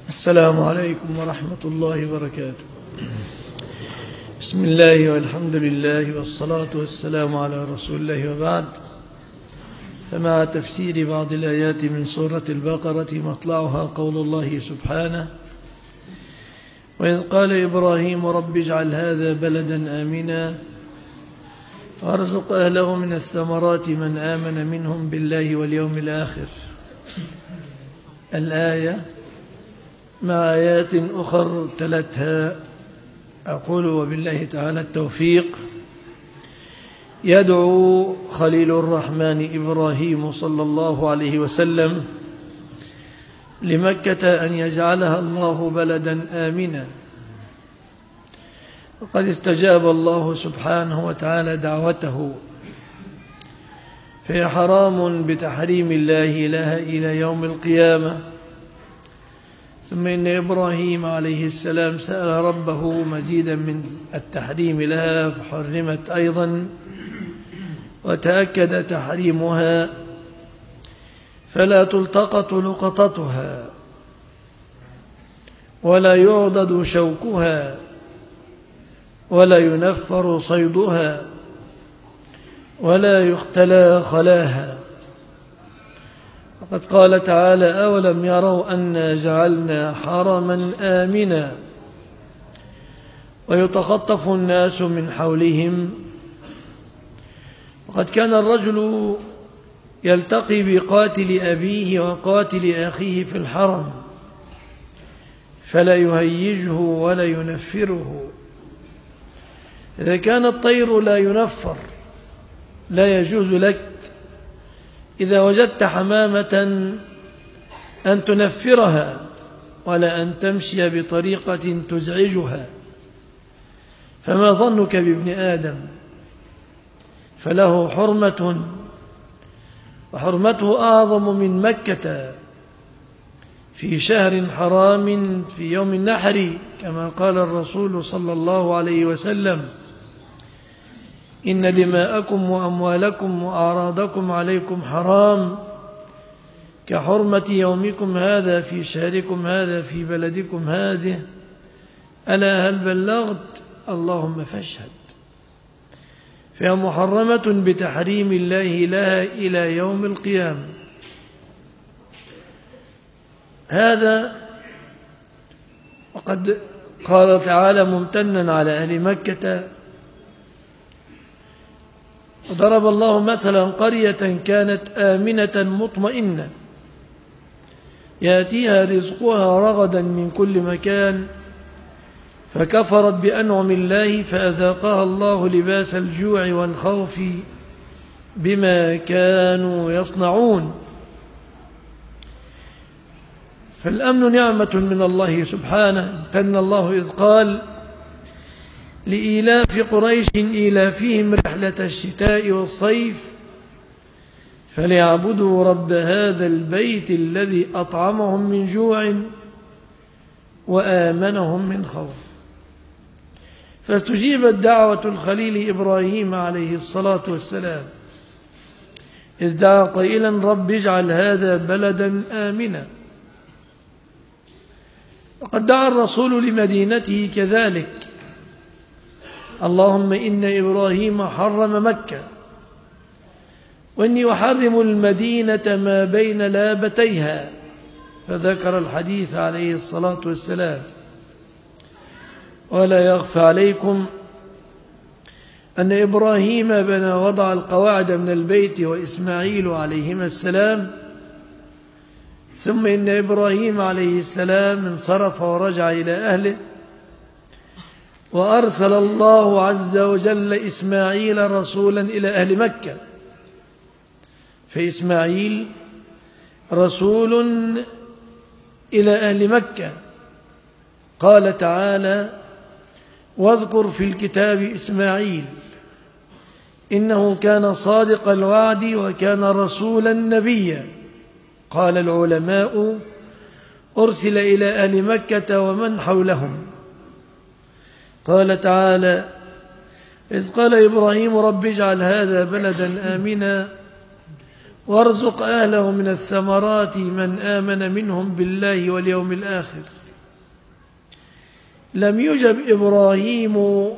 السلام عليكم ورحمة الله وبركاته. بسم الله والحمد لله والصلاة والسلام على رسول الله وبعد. فمع تفسير بعض الآيات من سورة البقرة مطلعها قول الله سبحانه: وإذ قال إبراهيم رب اجعل هذا بلدا آمنا وارزق أهله من الثمرات من آمن منهم بالله واليوم الآخر. الآية مع آيات أخر تلتها. أقول وبالله تعالى التوفيق. يدعو خليل الرحمن إبراهيم صلى الله عليه وسلم لمكة أن يجعلها الله بلدا آمنا، وقد استجاب الله سبحانه وتعالى دعوته، فهي حرام بتحريم الله لها إلى يوم القيامة. ثم إن إبراهيم عليه السلام سأل ربه مزيدا من التحريم لها فحرمت أيضا، وتأكد تحريمها، فلا تلتقط لقطتها ولا يعضد شوكها ولا ينفر صيدها ولا يختلى خلاها. وقد قال تعالى: أولم يروا أنا جعلنا حرما آمنا ويتخطف الناس من حولهم. وقد كان الرجل يلتقي بقاتل أبيه وقاتل أخيه في الحرم فلا يهيجه ولا ينفره. إذا كان الطير لا ينفر لا يجوز لك إذا وجدت حمامة أن تنفرها ولا أن تمشي بطريقة تزعجها، فما ظنك بابن آدم؟ فله حرمة، وحرمته أعظم من مكة في شهر حرام في يوم النحر، كما قال الرسول صلى الله عليه وسلم: إن دماءكم وأموالكم وأعراضكم عليكم حرام كحرمة يومكم هذا في شهركم هذا في بلدكم هذه. ألا هل بلغت؟ اللهم فاشهد. فهي محرمة بتحريم الله لها إلى يوم القيامة. هذا وقد قال تعالى ممتنا على أهل مكة: وضرب الله مثلا قرية كانت آمنة مطمئنة يأتيها رزقها رغدا من كل مكان فكفرت بأنعم الله فأذاقها الله لباس الجوع والخوف بما كانوا يصنعون. فالأمن نعمة من الله سبحانه. امتن الله إذ قال: لإيلاف قريش إيلافهم رحلة الشتاء والصيف فليعبدوا رب هذا البيت الذي أطعمهم من جوع وآمنهم من خوف. فاستجيبت دعوة الخليل إبراهيم عليه الصلاة والسلام إذ دعا قائلا: رب اجعل هذا بلدا آمنا. وقد دعا الرسول لمدينته كذلك: اللهم إن إبراهيم حرم مكة وإني أحرم المدينة ما بين لابتيها، فذكر الحديث عليه الصلاة والسلام. ولا يخفى عليكم أن إبراهيم بنى وضع القواعد من البيت وإسماعيل عليهما السلام، ثم إن إبراهيم عليه السلام انصرف ورجع إلى أهله، وأرسل الله عز وجل إسماعيل رسولا إلى أهل مكة، فإسماعيل رسول إلى أهل مكة. قال تعالى: واذكر في الكتاب إسماعيل إنه كان صادق الوعد وكان رسولا نبيا. قال العلماء: أرسل إلى أهل مكة ومن حولهم. قال تعالى: إذ قال إبراهيم رب اجعل هذا بلدا آمنا وارزق أهله من الثمرات من آمن منهم بالله واليوم الآخر. لم يجب إبراهيم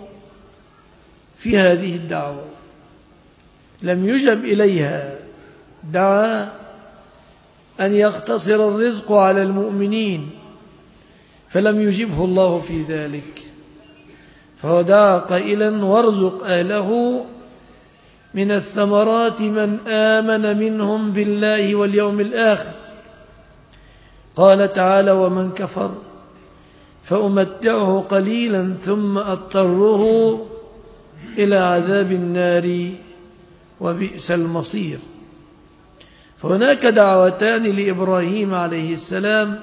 في هذه الدعوة، لم يجب إليها، دعا أن يقتصر الرزق على المؤمنين فلم يجبه الله في ذلك، فهو دعا قائلا وارزق أهله من الثمرات من آمن منهم بالله واليوم الآخر. قال تعالى ومن كفر فأمتعه قليلا ثم أضطره إلى عذاب النار وبئس المصير. فهناك دعوتان لإبراهيم عليه السلام،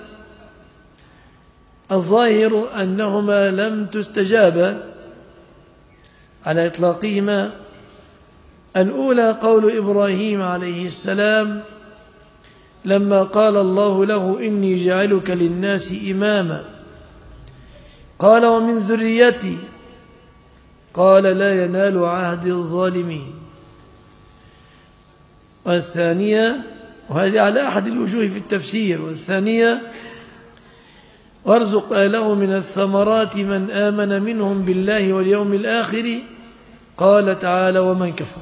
الظاهر أنهما لم تستجابا على إطلاقهما. الأولى قول إبراهيم عليه السلام لما قال الله له إني جعلك للناس إماما، قال ومن ذريتي، قال لا ينال عهد الظالمين. والثانية، وهذه على أحد الوجوه في التفسير، والثانية وارزق أهله من الثمرات من آمن منهم بالله واليوم الآخر. قال تعالى ومن كفر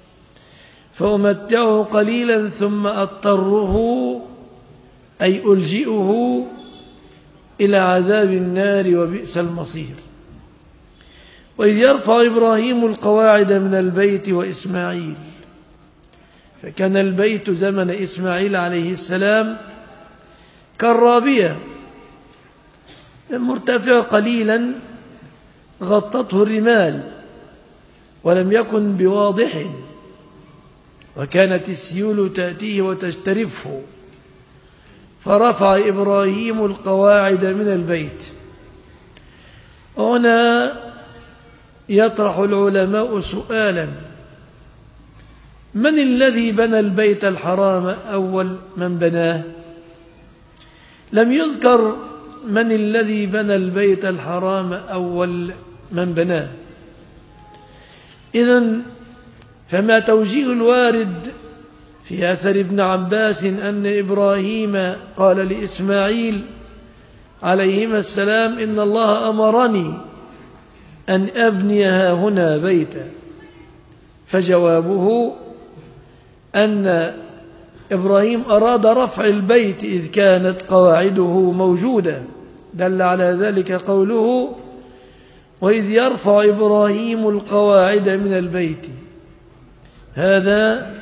فأمتعه قليلا ثم أضطره أي ألجئه إلى عذاب النار وبئس المصير. وإذ يرفع إبراهيم القواعد من البيت وإسماعيل، فكان البيت زمن إسماعيل عليه السلام كالرابية مرتفع قليلا غطته الرمال ولم يكن بواضح، وكانت السيول تأتيه وتجترفه، فرفع إبراهيم القواعد من البيت. هنا يطرح العلماء سؤالا: من الذي بنى البيت الحرام أول من بناه؟ لم يذكر من الذي بنى البيت الحرام أول من بناه. إذن فما توجيه الوارد في أثر ابن عباس أن إبراهيم قال لإسماعيل عليهما السلام إن الله أمرني أن أبنيها هنا بيتا، فجوابه أن إبراهيم أراد رفع البيت إذ كانت قواعده موجودة، دل على ذلك قوله وإذ يرفع إبراهيم القواعد من البيت. هذا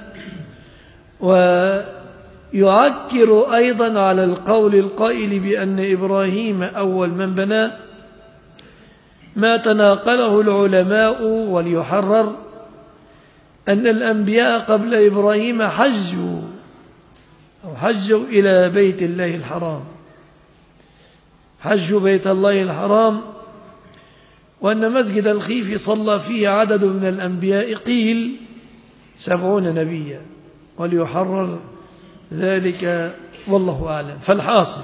ويعكر أيضا على القول القائل بأن إبراهيم أول من بنى ما تناقله العلماء، وليحرر أن الأنبياء قبل إبراهيم حجوا إلى بيت الله الحرام، حجوا بيت الله الحرام، وأن مسجد الخيف صلى فيه عدد من الأنبياء قيل 70 نبيا، وليحرر ذلك والله أعلم. فالحاصل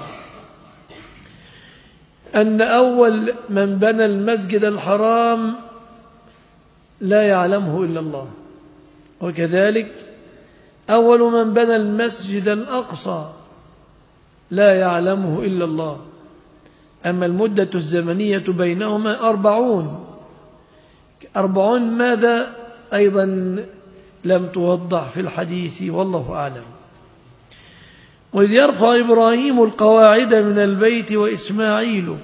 أن أول من بنى المسجد الحرام لا يعلمه إلا الله، وكذلك أول من بنى المسجد الأقصى لا يعلمه إلا الله. أما المدة الزمنية بينهما 40 ماذا أيضا لم توضح في الحديث والله أعلم. وإذ يرفع إبراهيم القواعد من البيت وإسماعيل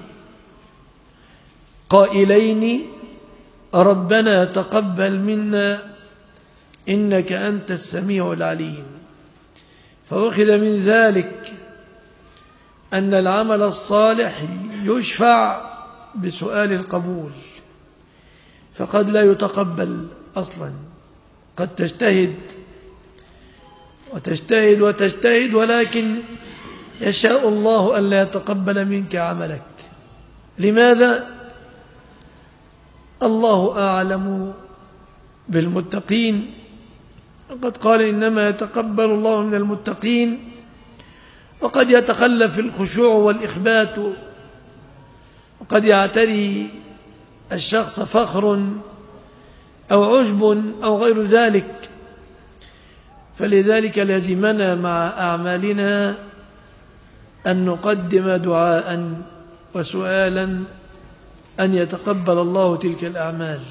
قائلين ربنا تقبل منا إنك أنت السميع العليم. فأخذ من ذلك أن العمل الصالح يشفع بسؤال القبول، فقد لا يتقبل أصلا، قد تجتهد وتجتهد وتجتهد ولكن يشاء الله أن لا يتقبل منك عملك. لماذا؟ الله أعلم بالمتقين، وقد قال إنما يتقبل الله من المتقين، وقد يتخلف الخشوع والإخبات، وقد يعتري الشخص فخر أو عجب أو غير ذلك، فلذلك لازمنا مع أعمالنا أن نقدم دعاء وسؤالا أن يتقبل الله تلك الأعمال.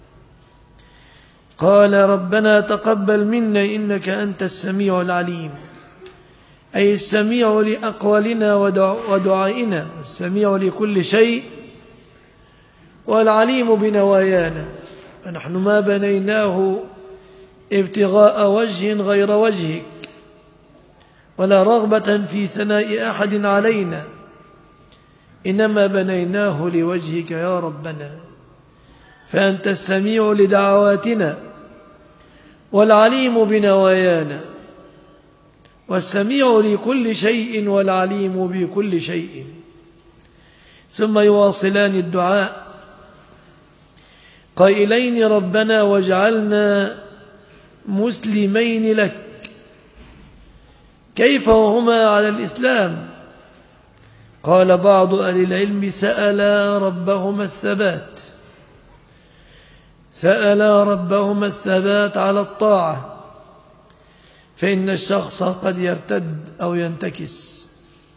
قال ربنا تقبل منا إنك أنت السميع العليم، أي السميع لأقوالنا ودعائنا، السميع لكل شيء، والعليم بنوايانا. فنحن ما بنيناه ابتغاء وجه غير وجهك ولا رغبة في ثناء أحد علينا، إنما بنيناه لوجهك يا ربنا. فأنت السميع لدعواتنا والعليم بنوايانا، والسميع لكل شيء والعليم بكل شيء. ثم يواصلان الدعاء قائلين ربنا واجعلنا مسلمين لك. كيف وهما على الإسلام؟ قال بعض أهل العلم سألا ربهما الثبات على الطاعة، فإن الشخص قد يرتد أو ينتكس،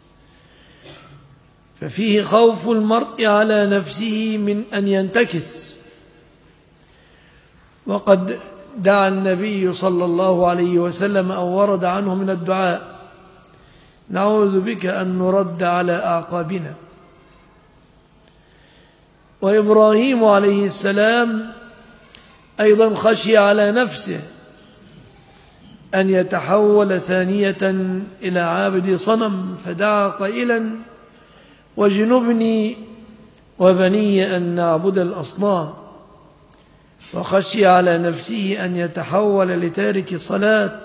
ففيه خوف المرء على نفسه من أن ينتكس. وقد دعا النبي صلى الله عليه وسلم أو ورد عنه من الدعاء نعوذ بك أن نرد على أعقابنا. وإبراهيم عليه السلام أيضا خشي على نفسه أن يتحول ثانية إلى عابد صنم، فدعا قائلا واجنبني وبني أن نعبد الأصنام. وخشي على نفسه أن يتحول لتارك صلاة،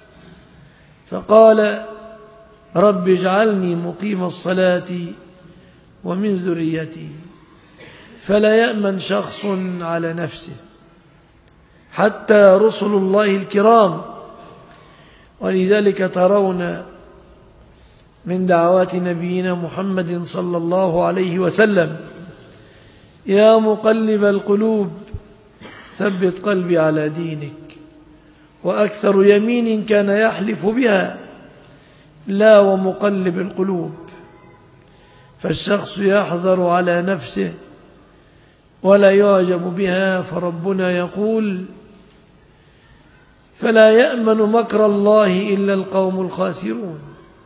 فقال رب اجعلني مقيم الصلاة ومن ذريتي. فلا يأمن شخص على نفسه حتى رسل الله الكرام. ولذلك ترون من دعوات نبينا محمد صلى الله عليه وسلم يا مقلب القلوب ثبت قلبي على دينك. وأكثر يمين كان يحلف بها لا ومقلب القلوب. فالشخص يحذر على نفسه ولا يعجب بها، فربنا يقول فلا يأمن مكر الله إلا القوم الخاسرون.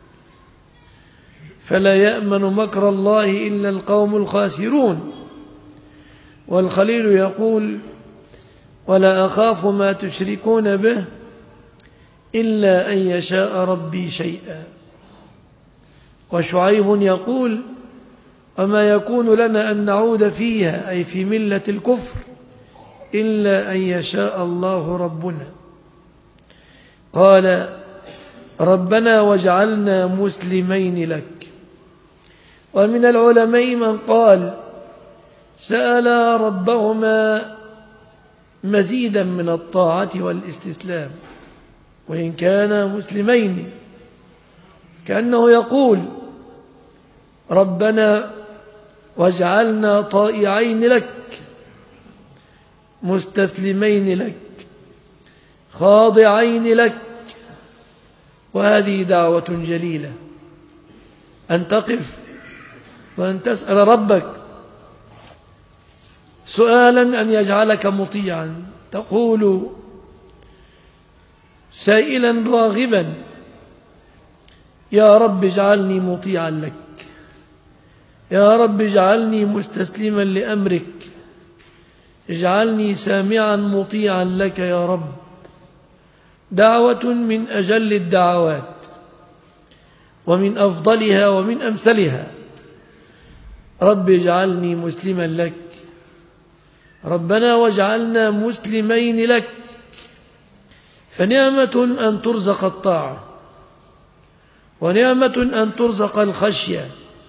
فلا يأمن مكر الله إلا القوم الخاسرون. والخليل يقول ولا أخاف ما تشركون به إلا أن يشاء ربي شيئا. وشعيب يقول وما يكون لنا أن نعود فيها، أي في ملة الكفر، إلا أن يشاء الله ربنا. قال ربنا واجعلنا مسلمين لك. ومن العلماء من قال سألا ربهما مزيدا من الطاعة والاستسلام وإن كانا مسلمين، كأنه يقول ربنا واجعلنا طائعين لك مستسلمين لك خاضعين لك. وهذه دعوة جليلة، أن تقف وأن تسأل ربك سؤالا أن يجعلك مطيعا، تقول سائلا راغبا يا رب اجعلني مطيعا لك، يا رب اجعلني مستسلما لأمرك، اجعلني سامعا مطيعا لك يا رب. دعوة من أجل الدعوات ومن أفضلها ومن أمثلها. رب اجعلني مسلما لك، ربنا واجعلنا مسلمين لك. فنعمة أن ترزق الطاعة، ونعمة أن ترزق الخشية،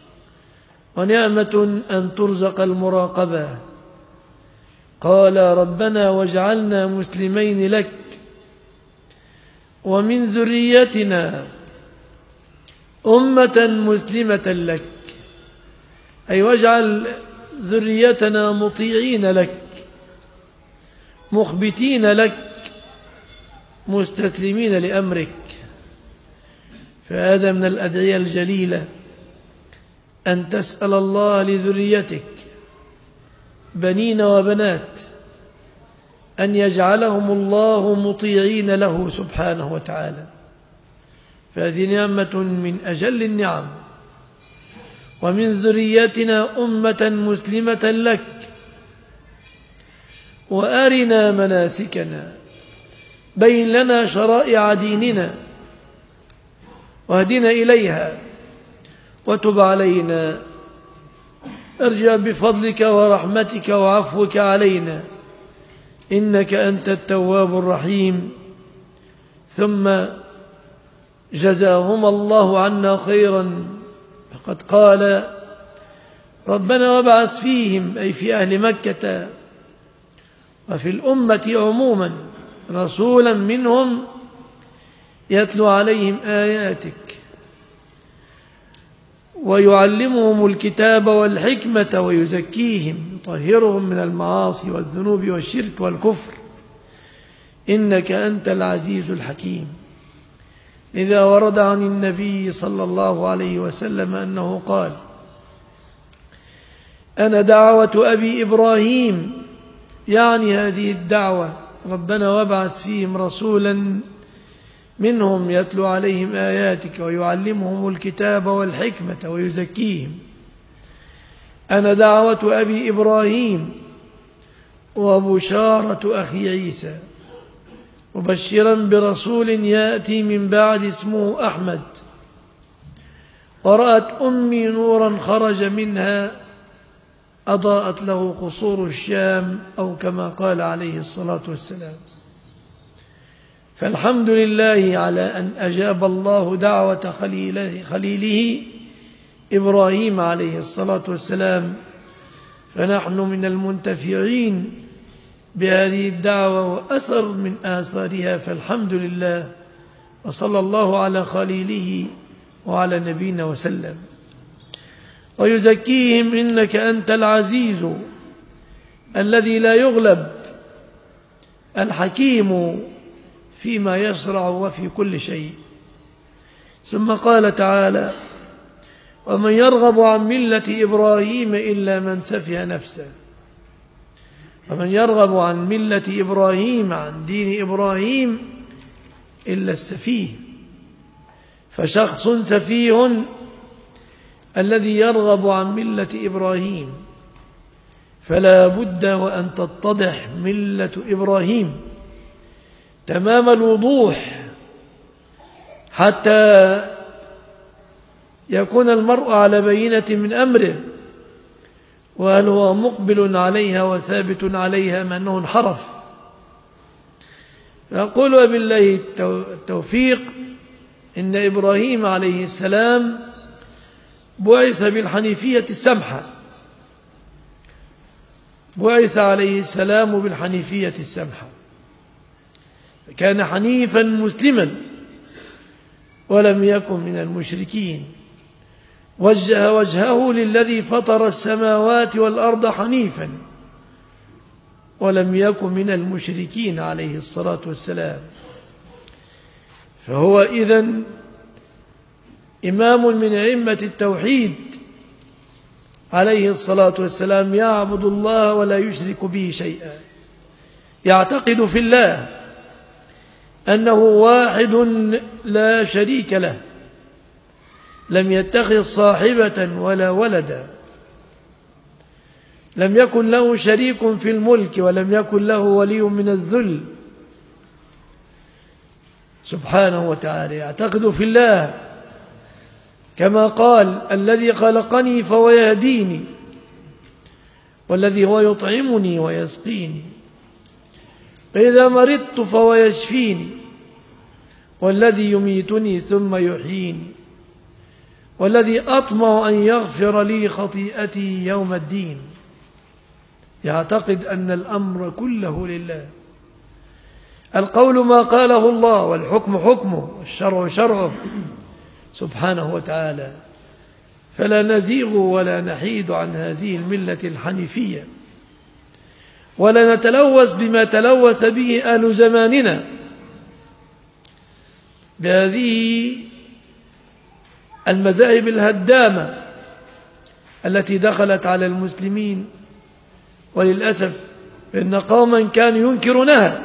ونعمة أن ترزق المراقبة. قال ربنا واجعلنا مسلمين لك ومن ذريتنا أمة مسلمة لك، أي واجعل ذريتنا مطيعين لك مخبتين لك مستسلمين لأمرك. فهذا من الأدعية الجليلة أن تسأل الله لذريتك بنين وبنات أن يجعلهم الله مطيعين له سبحانه وتعالى، فهذه نعمة من أجل النعم. ومن ذريتنا أمة مسلمة لك، وأرنا مناسكنا، بين لنا شرائع ديننا واهدنا إليها وتب علينا، ارجع بفضلك ورحمتك وعفوك علينا، إنك أنت التواب الرحيم. ثم جزاهم الله عنا خيرا، فقد قال ربنا وابعث فيهم، أي في أهل مكة وفي الأمة عموما، رسولا منهم يتلو عليهم آياتك ويعلمهم الكتاب والحكمة ويزكيهم، يطهرهم من المعاصي والذنوب والشرك والكفر، إنك أنت العزيز الحكيم. إذا ورد عن النبي صلى الله عليه وسلم أنه قال: أنا دعوة أبي إبراهيم، يعني هذه الدعوة، ربنا وابعث فيهم رسولا منهم يتلو عليهم آياتك ويعلمهم الكتاب والحكمة ويزكيهم. أنا دعوة أبي إبراهيم وبشارة أخي عيسى، مبشرا برسول يأتي من بعد اسمه أحمد. ورأت أمي نورا خرج منها أضاءت له قصور الشام، أو كما قال عليه الصلاة والسلام. فالحمد لله على أن أجاب الله دعوة خليله إبراهيم عليه الصلاة والسلام، فنحن من المنتفعين بهذه الدعوة وأثر من آثارها، فالحمد لله. وصلى الله على خليله وعلى نبينا وسلم. ويزكيهم، إنك أنت العزيز الذي لا يغلب، الحكيم فيما يشرع وفي كل شيء. ثم قال تعالى: ومن يرغب عن ملة إبراهيم إلا من سفه نفسه. ومن يرغب عن ملة إبراهيم، عن دين إبراهيم، إلا السفيه. فشخص سفيه الذي يرغب عن ملة إبراهيم، فلا بد وأن تتضح ملة إبراهيم تمام الوضوح، حتى يكون المرء على بينة من أمره، وهل هو مقبل عليها وثابت عليها من أنه انحرف. فأقول وبالله التوفيق، إن إبراهيم عليه السلام بعث بالحنيفية السمحة، بعث عليه السلام بالحنيفية السمحة، كان حنيفا مسلما ولم يكن من المشركين، وجه وجهه للذي فطر السماوات والأرض حنيفا ولم يكن من المشركين عليه الصلاة والسلام. فهو إذن إمام من أئمة التوحيد عليه الصلاة والسلام، يعبد الله ولا يشرك به شيئا، يعتقد في الله أنه واحد لا شريك له، لم يتخذ صاحبة ولا ولدا، لم يكن له شريك في الملك ولم يكن له ولي من الذل سبحانه وتعالى. يعتقد في الله كما قال: الذي خلقني فهو يهديني، والذي هو يطعمني ويسقيني، فإذا مرضت فهو يشفيني، والذي يميتني ثم يحييني، والذي أطمع أن يغفر لي خطيئتي يوم الدين. يعتقد أن الأمر كله لله، القول ما قاله الله، والحكم حكمه، والشرع شرعه سبحانه وتعالى. فلا نزيغ ولا نحيد عن هذه الملة الحنيفية، ولا نتلوث بما تلوث به أهل زماننا بهذه المذاهب الهدامة التي دخلت على المسلمين، وللأسف إن قوما كانوا ينكرونها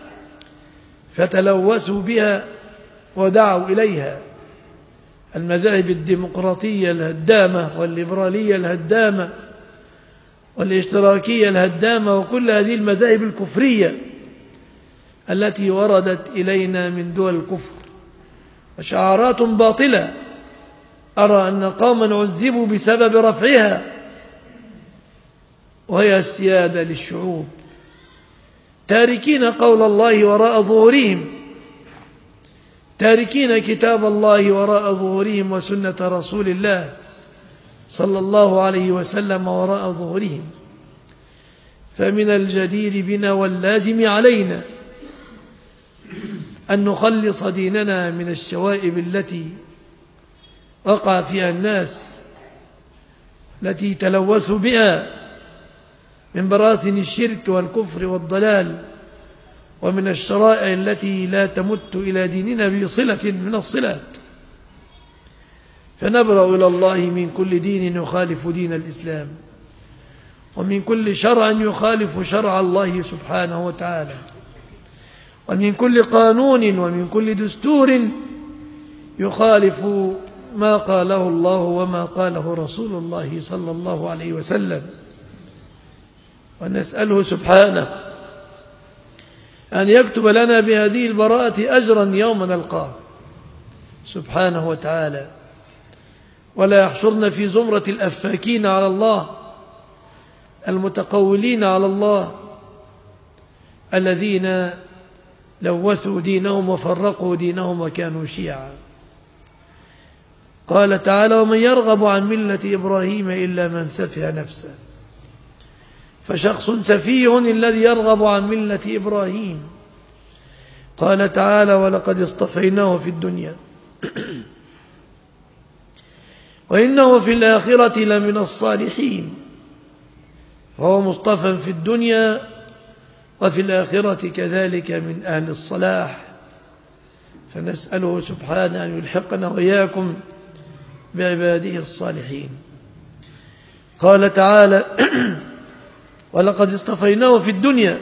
فتلوثوا بها ودعوا إليها، المذاهب الديمقراطية الهدامة والليبرالية الهدامة والاشتراكية الهدامة وكل هذه المذاهب الكفرية التي وردت إلينا من دول الكفر، وشعارات باطلة أرى أن قوما عذبوا بسبب رفعها، وهي السيادة للشعوب، تاركين قول الله وراء ظهورهم، تاركين كتاب الله وراء ظهورهم وسنة رسول الله صلى الله عليه وسلم وراء ظهورهم. فمن الجدير بنا واللازم علينا أن نخلص ديننا من الشوائب التي وقع فيها الناس، التي تلوثوا بها من براثن الشرك والكفر والضلال، ومن الشرائع التي لا تمت إلى ديننا بصلة من الصلات، فنبرأ إلى الله من كل دين يخالف دين الإسلام، ومن كل شرع يخالف شرع الله سبحانه وتعالى، ومن كل قانون ومن كل دستور يخالف ما قاله الله وما قاله رسول الله صلى الله عليه وسلم. ونسأله سبحانه أن يكتب لنا بهذه البراءة أجرا يوم نلقاه سبحانه وتعالى، ولا يحشرنا في زمرة الأفاكين على الله المتقولين على الله الذين لوثوا دينهم وفرقوا دينهم وكانوا شيعا. قال تعالى: ومن يرغب عن ملة إبراهيم إلا من سفه نفسه. فشخص سفيه الذي يرغب عن ملة إبراهيم. قال تعالى: ولقد اصطفيناه في الدنيا وإنه في الآخرة لمن الصالحين. فهو مصطفى في الدنيا وفي الآخرة كذلك من أهل الصلاح، فنسأله سبحانه أن يلحقنا وإياكم بعباده الصالحين. قال تعالى: ولقد اصطفيناه في الدنيا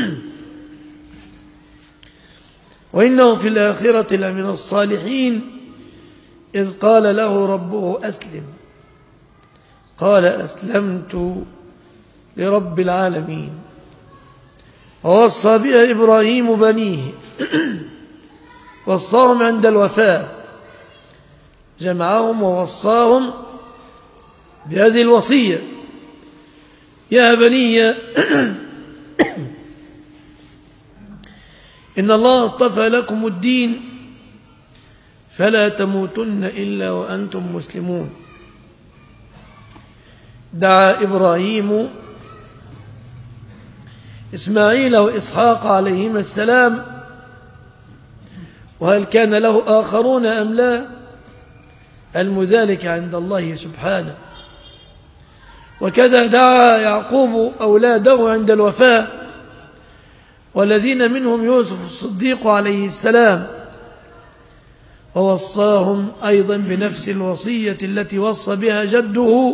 وإنه في الآخرة لمن الصالحين إذ قال له ربه أسلم قال أسلمت لرب العالمين. ووصى بها إبراهيم بنيه وصاهم عند الوفاة، جمعهم ووصاهم بهذه الوصية: يا بني إن الله اصطفى لكم الدين فلا تموتن إلا وأنتم مسلمون. دعا إبراهيم إسماعيل وإسحاق عليهما السلام، وهل كان له آخرون أم لا؟ علم ذلك عند الله سبحانه. وكذا دعا يعقوب أولاده عند الوفاة، والذين منهم يوسف الصديق عليه السلام، ووصاهم أيضا بنفس الوصية التي وصى بها جده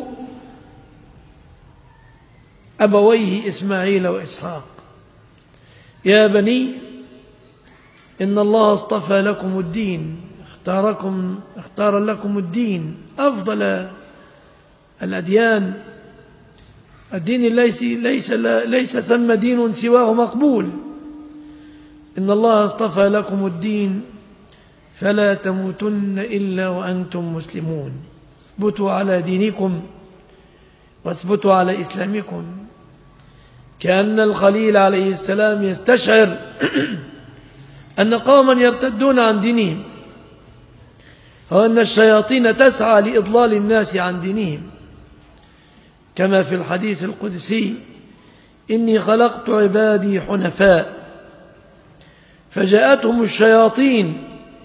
أبويه إسماعيل وإسحاق: يا بني إن الله اصطفى لكم الدين، اختار لكم الدين أفضل الأديان، الدين ليس ثم دين سواه مقبول. إن الله اصطفى لكم الدين فلا تموتن إلا وأنتم مسلمون. اثبتوا على دينكم واثبتوا على إسلامكم. كأن الخليل عليه السلام يستشعر أن قوما يرتدون عن دينهم، وأن الشياطين تسعى لإضلال الناس عن دينهم، كما في الحديث القدسي: إني خلقت عبادي حنفاء فجاءتهم الشياطين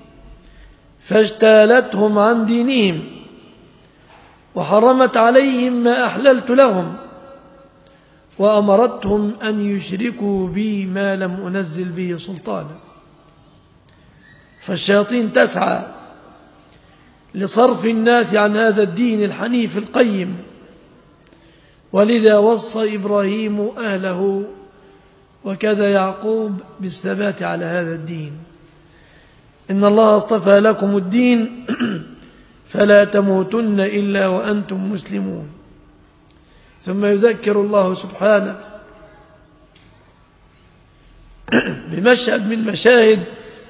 فاجتالتهم عن دينهم وحرمت عليهم ما أحللت لهم وأمرتهم أن يشركوا بي ما لم أنزل به سلطانا. فالشياطين تسعى لصرف الناس عن هذا الدين الحنيف القيم، ولذا وصى إبراهيم أهله وكذا يعقوب بالثبات على هذا الدين. إن الله اصطفى لكم الدين فلا تموتن إلا وأنتم مسلمون. ثم يذكر الله سبحانه بمشهد من مشاهد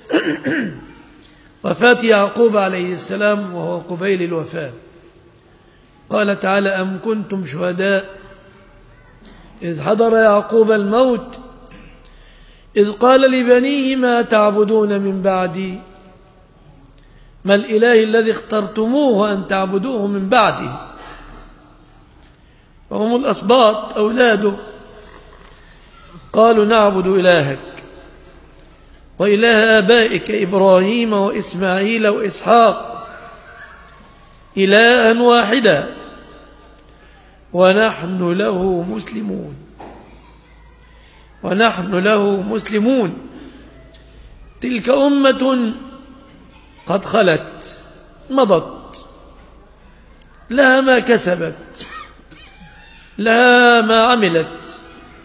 وفاة يعقوب عليه السلام وهو قبيل الوفاة. قال تعالى: أم كنتم شهداء إذ حضر يعقوب الموت إذ قال لبنيه ما تعبدون من بعدي، ما الإله الذي اخترتموه أن تعبدوه من بعدي. وهم الأسباط أولاده قالوا: نعبد إلهك وإله آبائك إبراهيم وإسماعيل وإسحاق إلها واحدا ونحن له مسلمون. ونحن له مسلمون. تلك أمة قد خلت مضت، لها ما كسبت، لها ما عملت،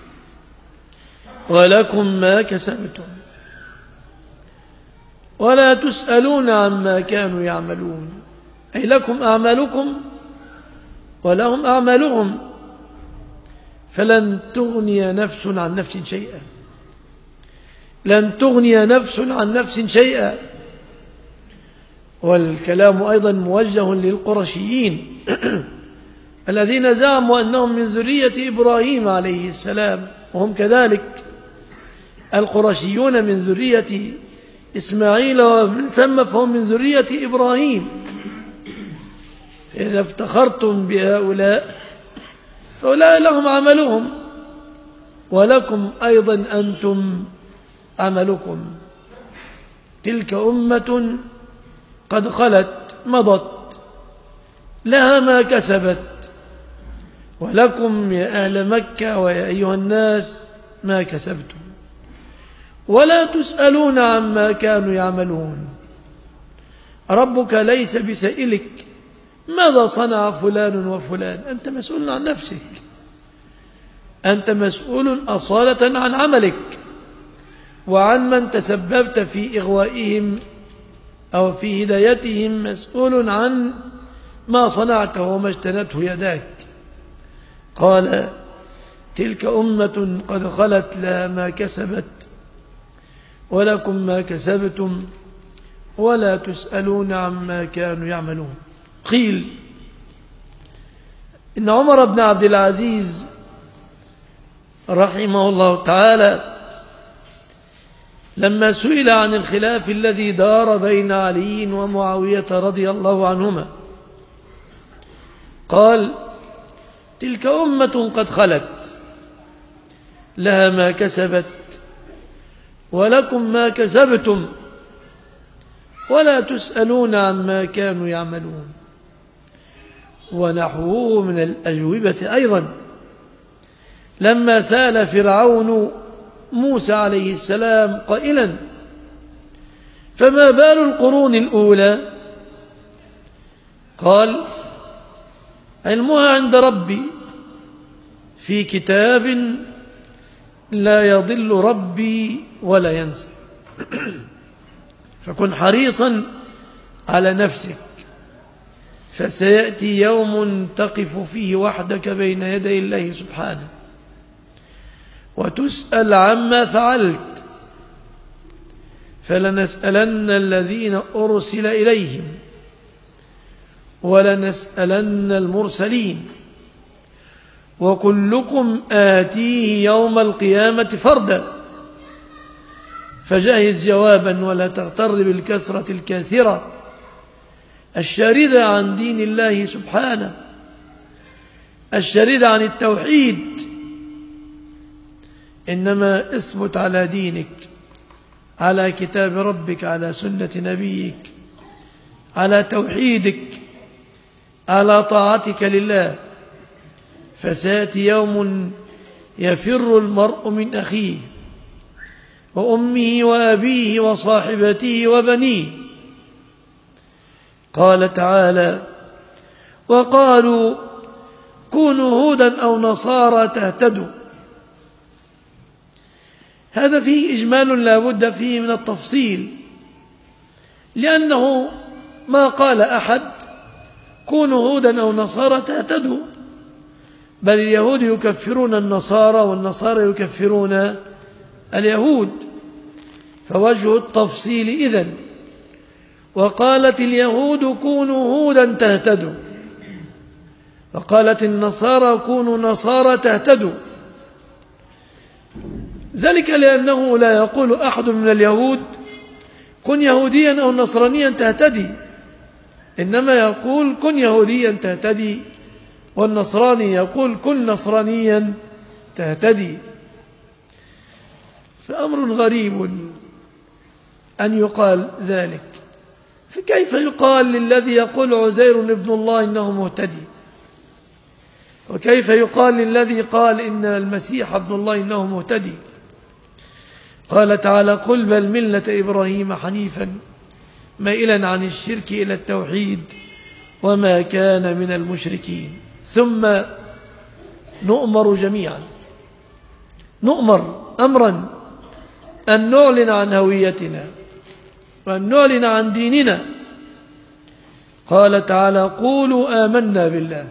ولكم ما كسبتم ولا تسألون عما كانوا يعملون. أي لكم أعمالكم ولهم أعمالهم، فلن تغني نفس عن نفس شيئا، لن تغني نفس عن نفس شيئا. والكلام أيضا موجه للقرشيين الذين زعموا أنهم من ذرية إبراهيم عليه السلام، وهم كذلك القرشيون من ذرية إسماعيل، ومن ثم فهم من ذرية إبراهيم. إذا افتخرتم بهؤلاء فأولئك لهم عملهم ولكم أيضا أنتم عملكم. تلك أمة قد خلت مضت، لها ما كسبت ولكم يا أهل مكة ويا أيها الناس ما كسبتم ولا تسألون عما كانوا يعملون. ربك ليس بسائلك ماذا صنع فلان وفلان، أنت مسؤول عن نفسك، أنت مسؤول أصالة عن عملك وعن من تسببت في إغوائهم أو في هدايتهم، مسؤول عن ما صنعته وما اجتنته يداك. قال: تلك أمة قد خلت لها ما كسبت ولكم ما كسبتم ولا تسألون عما كانوا يعملون. قيل إن عمر بن عبد العزيز رحمه الله تعالى لما سئل عن الخلاف الذي دار بين علي ومعاوية رضي الله عنهما قال: تلك أمة قد خلت لها ما كسبت ولكم ما كسبتم ولا تسألون عما كانوا يعملون. ونحوه من الأجوبة أيضا لما سأل فرعون موسى عليه السلام قائلا: فما بال القرون الأولى؟ قال: علمها عند ربي في كتاب لا يضل ربي ولا ينسى. فكن حريصا على نفسك، فسيأتي يوم تقف فيه وحدك بين يدي الله سبحانه وتسأل عما فعلت، فلنسألن الذين أرسل إليهم ولنسألن المرسلين وكلكم آتيه يوم القيامة فردا. فجهز جوابا ولا تغتر بالكثرة الكاثرة الشاردة عن دين الله سبحانه، الشاردة عن التوحيد. إنما اثبت على دينك، على كتاب ربك، على سنة نبيك، على توحيدك، على طاعتك لله. فسيأتي يوم يفر المرء من أخيه وأمه وأبيه وصاحبته وبنيه. قال تعالى: وقالوا كونوا هودا أو نصارى تهتدوا. هذا فيه إجمال لا بد فيه من التفصيل، لأنه ما قال أحد كونوا هودا أو نصارى تهتدوا، بل اليهود يكفرون النصارى والنصارى يكفرون اليهود، فوجه التفصيل إذن: وقالت اليهود كونوا هودا تهتدوا، وقالت النصارى كونوا نصارى تهتدوا. ذلك لأنه لا يقول أحد من اليهود كن يهوديا أو نصرانيا تهتدي، إنما يقول كن يهوديا تهتدي، والنصراني يقول كن نصرانيا تهتدي. فأمر غريب أن يقال ذلك. فكيف يقال للذي يقول عزير ابن الله إنه مهتدي؟ وكيف يقال للذي قال إن المسيح ابن الله إنه مهتدي؟ قال تعالى: قل بل ملة إبراهيم حنيفا مائلا عن الشرك إلى التوحيد وما كان من المشركين. ثم نؤمر جميعا، نؤمر أمرا أن نعلن عن هويتنا وأن نعلن عن ديننا. قال تعالى: قولوا آمنا بالله،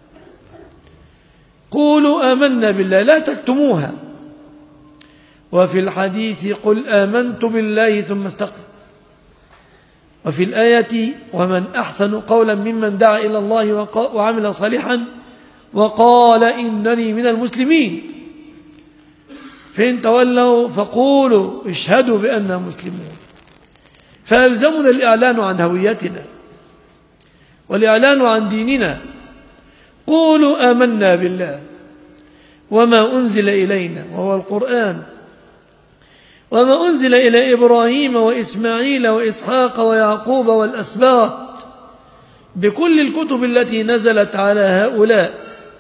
قولوا آمنا بالله، لا تكتموها. وفي الحديث: قل آمنت بالله ثم استقم. وفي الآية: ومن أحسن قولا ممن دعا إلى الله وعمل صالحا وقال إنني من المسلمين. فإن تولوا فقولوا اشهدوا بأننا مسلمون. فيلزمنا الإعلان عن هويتنا والإعلان عن ديننا. قولوا آمنا بالله وما أنزل إلينا وهو القرآن، وما أنزل إلى إبراهيم وإسماعيل وإسحاق ويعقوب والأسباط بكل الكتب التي نزلت على هؤلاء،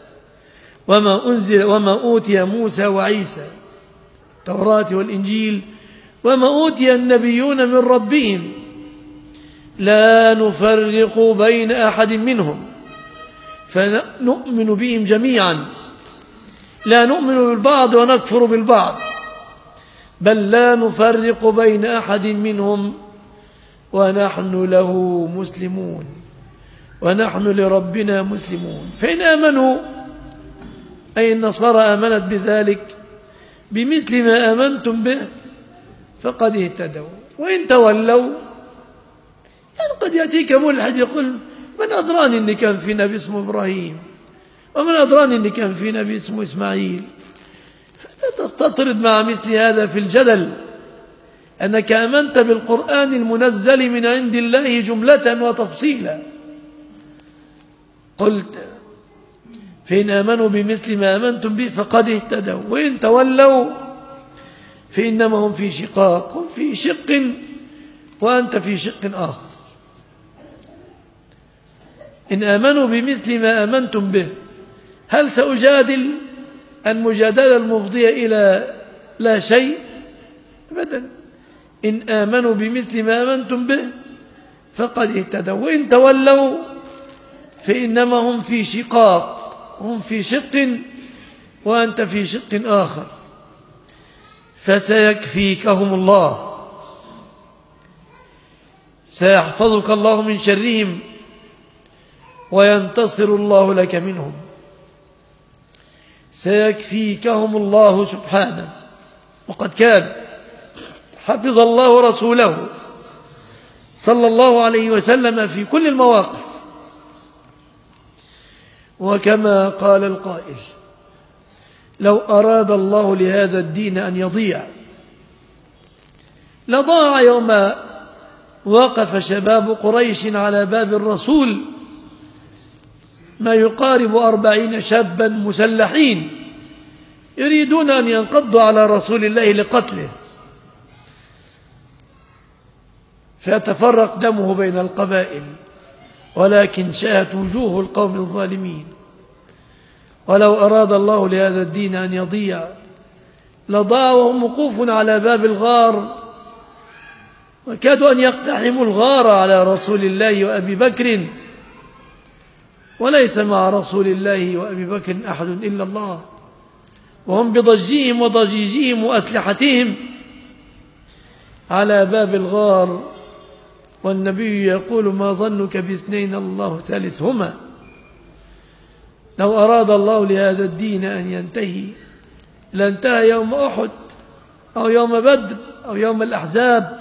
وما أوتي موسى وعيسى التوراة والإنجيل، وما أوتي النبيون من ربهم لا نفرق بين أحد منهم فنؤمن بهم جميعا، لا نؤمن بالبعض ونكفر بالبعض، بل لا نفرق بين أحد منهم ونحن له مسلمون، ونحن لربنا مسلمون. فإن آمنوا أي النصارى آمنت بذلك بمثل ما آمنتم به فقد اهتدوا، وإن تولوا يعني قد يأتيك ملحد يقول من أدراني أن كان في نبي اسمه إبراهيم، ومن أدراني أن كان في نبي اسمه إسماعيل. فلا تستطرد مع مثل هذا في الجدل، أنك آمنت بالقرآن المنزل من عند الله جملة وتفصيلا. قلت فإن آمنوا بمثل ما آمنتم به فقد اهتدوا، وإن تولوا فإنما هم في شقاق، هم في شق وأنت في شق آخر. إن آمنوا بمثل ما آمنتم به، هل سأجادل المجادلة المفضية إلى لا شيء؟ أبدا. إن آمنوا بمثل ما آمنتم به فقد اهتدوا، وإن تولوا فإنما هم في شقاق، هم في شق وأنت في شق آخر. فسيكفيكهم الله، سيحفظك الله من شرهم وينتصر الله لك منهم. سيكفيكهم الله سبحانه، وقد كان حفظ الله رسوله صلى الله عليه وسلم في كل المواقف. وكما قال القائل: لو أراد الله لهذا الدين أن يضيع لضاع يوم وقف شباب قريش على باب الرسول ما يقارب 40 شابا مسلحين يريدون أن ينقضوا على رسول الله لقتله، فيتفرق دمه بين القبائل، ولكن شاهت وجوه القوم الظالمين. ولو أراد الله لهذا الدين أن يضيع لضاع وهم وقوف على باب الغار، وكادوا أن يقتحموا الغار على رسول الله وأبي بكر، وليس مع رسول الله وأبي بكر أحد إلا الله، وهم بضجهم وضجيجهم وأسلحتهم على باب الغار، والنبي يقول: ما ظنك باثنين الله ثالثهما. لو أراد الله لهذا الدين أن ينتهي لانتهى يوم أحد أو يوم بدر أو يوم الأحزاب،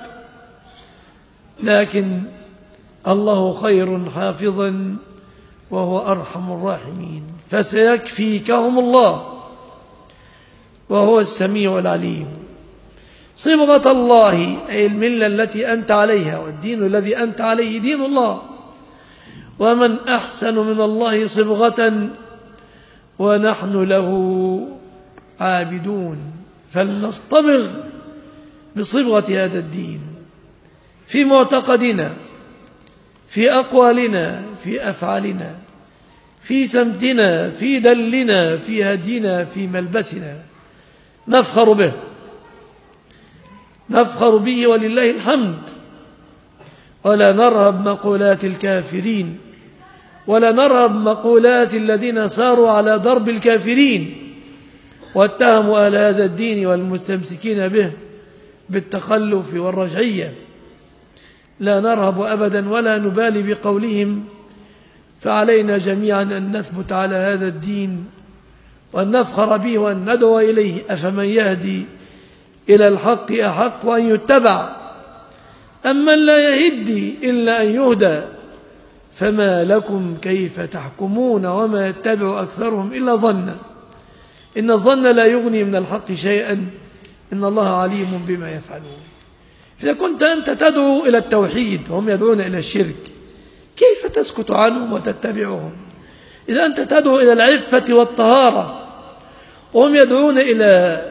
لكن الله خير حافظا وهو أرحم الراحمين، فسيكفيكهم الله وهو السميع العليم. صبغة الله أي الملة التي أنت عليها والدين الذي أنت عليه دين الله، ومن أحسن من الله صبغة ونحن له عابدون. فلنصطبغ بصبغة هذا الدين في معتقدنا، في أقوالنا، في أفعالنا، في سمتنا، في دلنا، في هدينا، في ملبسنا، نفخر به، نفخر به ولله الحمد، ولا نرهب مقولات الكافرين، ولا نرهب مقولات الذين ساروا على درب الكافرين واتهموا أهل هذا الدين والمستمسكين به بالتخلف والرجعية. لا نرهب أبدا ولا نبالي بقولهم، فعلينا جميعا أن نثبت على هذا الدين وأن نفخر به وأن ندعو إليه. أفمن يهدي إلى الحق أحق أن يتبع أمن لا يهدي إلا أن يهدى، فما لكم كيف تحكمون وما يتبع أكثرهم إلا ظنا إن الظن لا يغني من الحق شيئا إن الله عليم بما يفعلون. إذا كنت أنت تدعو إلى التوحيد وهم يدعون إلى الشرك، كيف تسكت عنهم وتتبعهم؟ إذا أنت تدعو إلى العفة والطهارة وهم يدعون إلى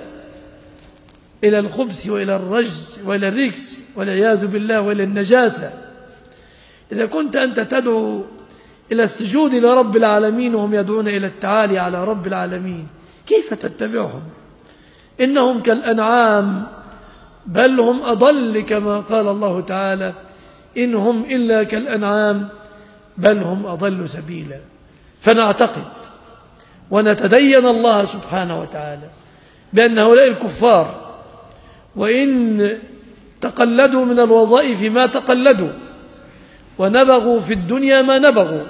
الخبث وإلى الرجس وإلى الرجس والعياذ بالله وإلى النجاسة، إذا كنت أنت تدعو إلى السجود لرب العالمين وهم يدعون إلى التعالي على رب العالمين، كيف تتبعهم؟ إنهم كالأنعام بل هم أضل، كما قال الله تعالى: إن هم إلا كالأنعام بل هم أضل سبيلا. فنعتقد ونتدين الله سبحانه وتعالى بأن هؤلاء الكفار وإن تقلدوا من الوظائف ما تقلدوا ونبغوا في الدنيا ما نبغوا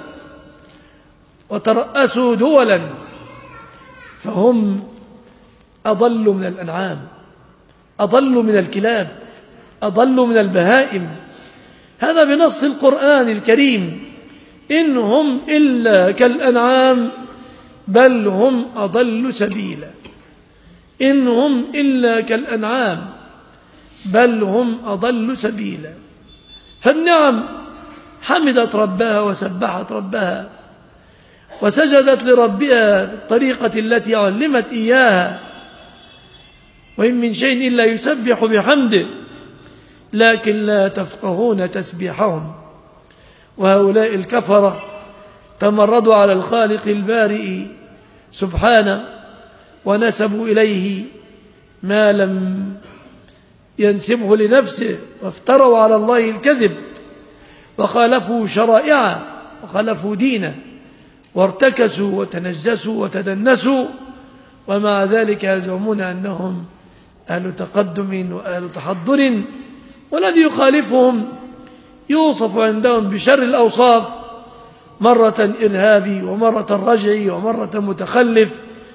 وترأسوا دولا، فهم أضل من الأنعام، أضل من الكلاب، أضل من البهائم. هذا بنص القرآن الكريم: إن هم إلا كالأنعام بل هم أضل سبيلا. إن هم إلا كالأنعام بل هم أضل سبيلا. فالنعم حمدت ربها وسبحت ربها وسجدت لربها بالطريقة التي علمت إياها، وإن من شيء إلا يسبح بحمده لكن لا تفقهون تسبيحهم. وهؤلاء الكفرة تمردوا على الخالق البارئ سبحانه ونسبوا إليه ما لم ينسبه لنفسه، وافتروا على الله الكذب وخالفوا شرائعه وخالفوا دينه وارتكسوا وتنجسوا وتدنسوا، ومع ذلك يزعمون أنهم أهل تقدم وأهل تحضر، والذي يخالفهم يوصف عندهم بشر الأوصاف: مرة إرهابي ومرة رجعي ومرة متخلف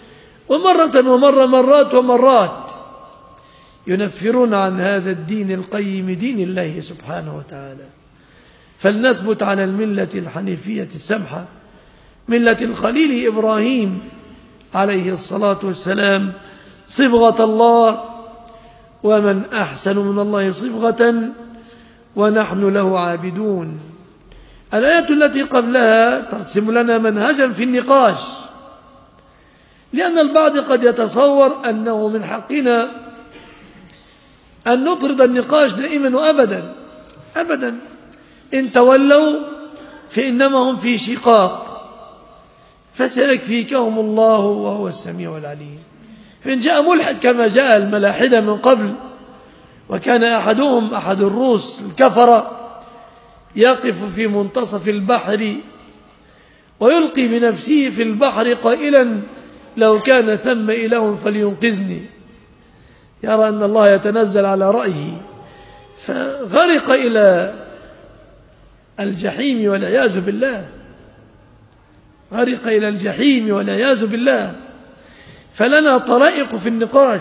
ومرات ينفرون عن هذا الدين القيم دين الله سبحانه وتعالى. فلنثبت على الملة الحنيفية السمحة، ملة الخليل إبراهيم عليه الصلاة والسلام، صبغة الله، ومن أحسن من الله صبغة ونحن له عابدون. الآية التي قبلها ترسم لنا منهجا في النقاش، لأن البعض قد يتصور أنه من حقنا أن نطرد النقاش دائما وأبدا. أبدا، إن تولوا فإنما هم في شقاق، فسيكفيكهم الله وهو السميع العليم. فإن جاء ملحد كما جاء الملاحدة من قبل، وكان أحدهم أحد الروس الكفرة يقف في منتصف البحر ويلقي بنفسه في البحر قائلا لو كان ثم إله فلينقذني، يرى أن الله يتنزل على رأيه، فغرق إلى الجحيم والعياذ بالله، غرق إلى الجحيم والعياذ بالله. فلنا طرائق في النقاش،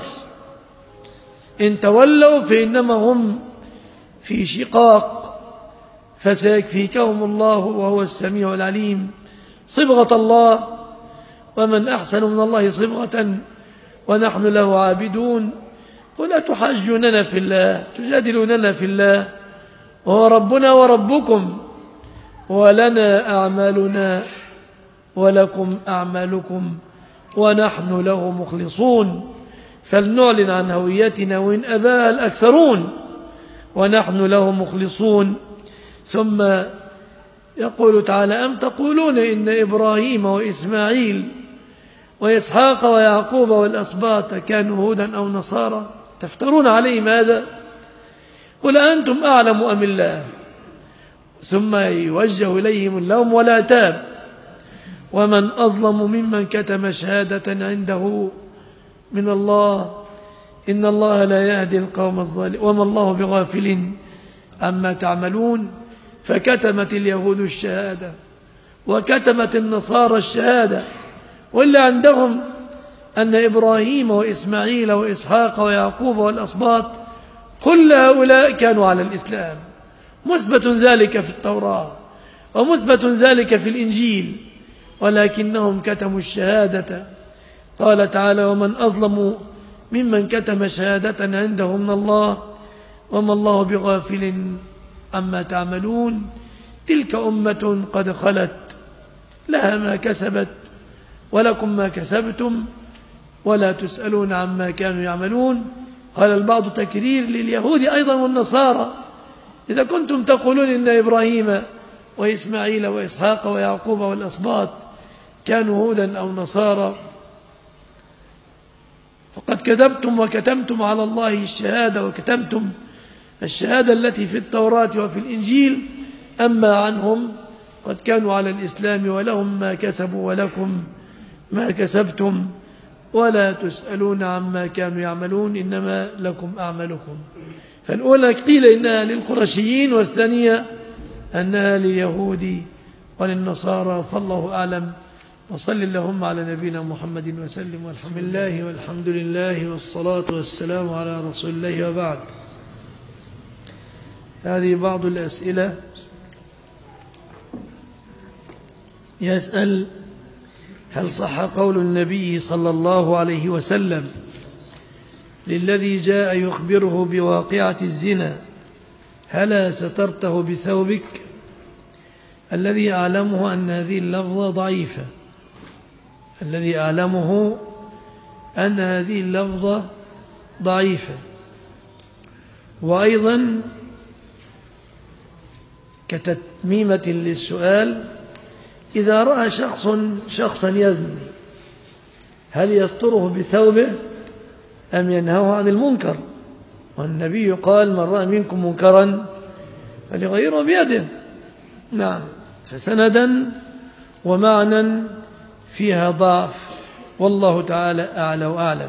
إن تولوا فإنما هم في شقاق فسيكفيكهم الله وهو السميع العليم. صبغة الله، ومن أحسن من الله صبغة ونحن له عابدون. قل أتحاجوننا في الله، تجادلوننا في الله، وهو ربنا وربكم، ولنا أعمالنا ولكم أعمالكم ونحن له مخلصون. فلنعلن عن هويتنا وإن أباها الأكثرون ونحن له مخلصون. ثم يقول تعالى أم تقولون إن إبراهيم وإسماعيل وإسحاق ويعقوب والأسباط كانوا هودا أو نصارى تفترون عليه ماذا؟ قل أنتم أعلم أم الله؟ ثم يوجه إليهم اللوم والعتاب. ومن أظلم ممن كتم شهادة عنده من الله إن الله لا يهدي القوم الظالمين وما الله بغافل عما تعملون. فكتمت اليهود الشهادة وكتمت النصارى الشهادة، واللي عندهم أن إبراهيم وإسماعيل وإسحاق ويعقوب والأسباط كل هؤلاء كانوا على الإسلام، مثبت ذلك في التوراة ومثبت ذلك في الإنجيل، ولكنهم كتموا الشهادة. قال تعالى ومن أظلم ممن كتم شهادة عنده من الله وما الله بغافل عما تعملون. تلك أمة قد خلت لها ما كسبت ولكم ما كسبتم ولا تسألون عما كانوا يعملون. قال البعض تكرير لليهود أيضا والنصارى، إذا كنتم تقولون إن إبراهيم وإسماعيل وإسحاق ويعقوب والأسباط كانوا هودا أو نصارى فقد كذبتم وكتمتم على الله الشهادة وكتمتم الشهادة التي في التوراة وفي الإنجيل. أما عنهم قد كانوا على الإسلام ولهم ما كسبوا ولكم ما كسبتم ولا تسألون عما كانوا يعملون إنما لكم أعمالكم. فالأولى قيل إنها للقرشيين، والثانية أنها لليهود وللنصارى، فالله أعلم. وصل اللهم على نبينا محمد وسلم، والحمد لله والحمد لله والصلاة والسلام على رسول الله، وبعد. هذه بعض الأسئلة. يسأل هل صح قول النبي صلى الله عليه وسلم للذي جاء يخبره بواقعة الزنا هلا سترته بثوبك؟ الذي أعلمه أن هذه اللفظة ضعيفة، الذي أعلمه أن هذه اللفظة ضعيفة. وأيضا كتتميمة للسؤال، إذا رأى شخصا يزني هل يستره بثوبه أم ينهاه عن المنكر؟ والنبي قال من رأى منكم منكرا فليغيره بيده. نعم، فسندا ومعنى فيها ضعف، والله تعالى أعلى وأعلم.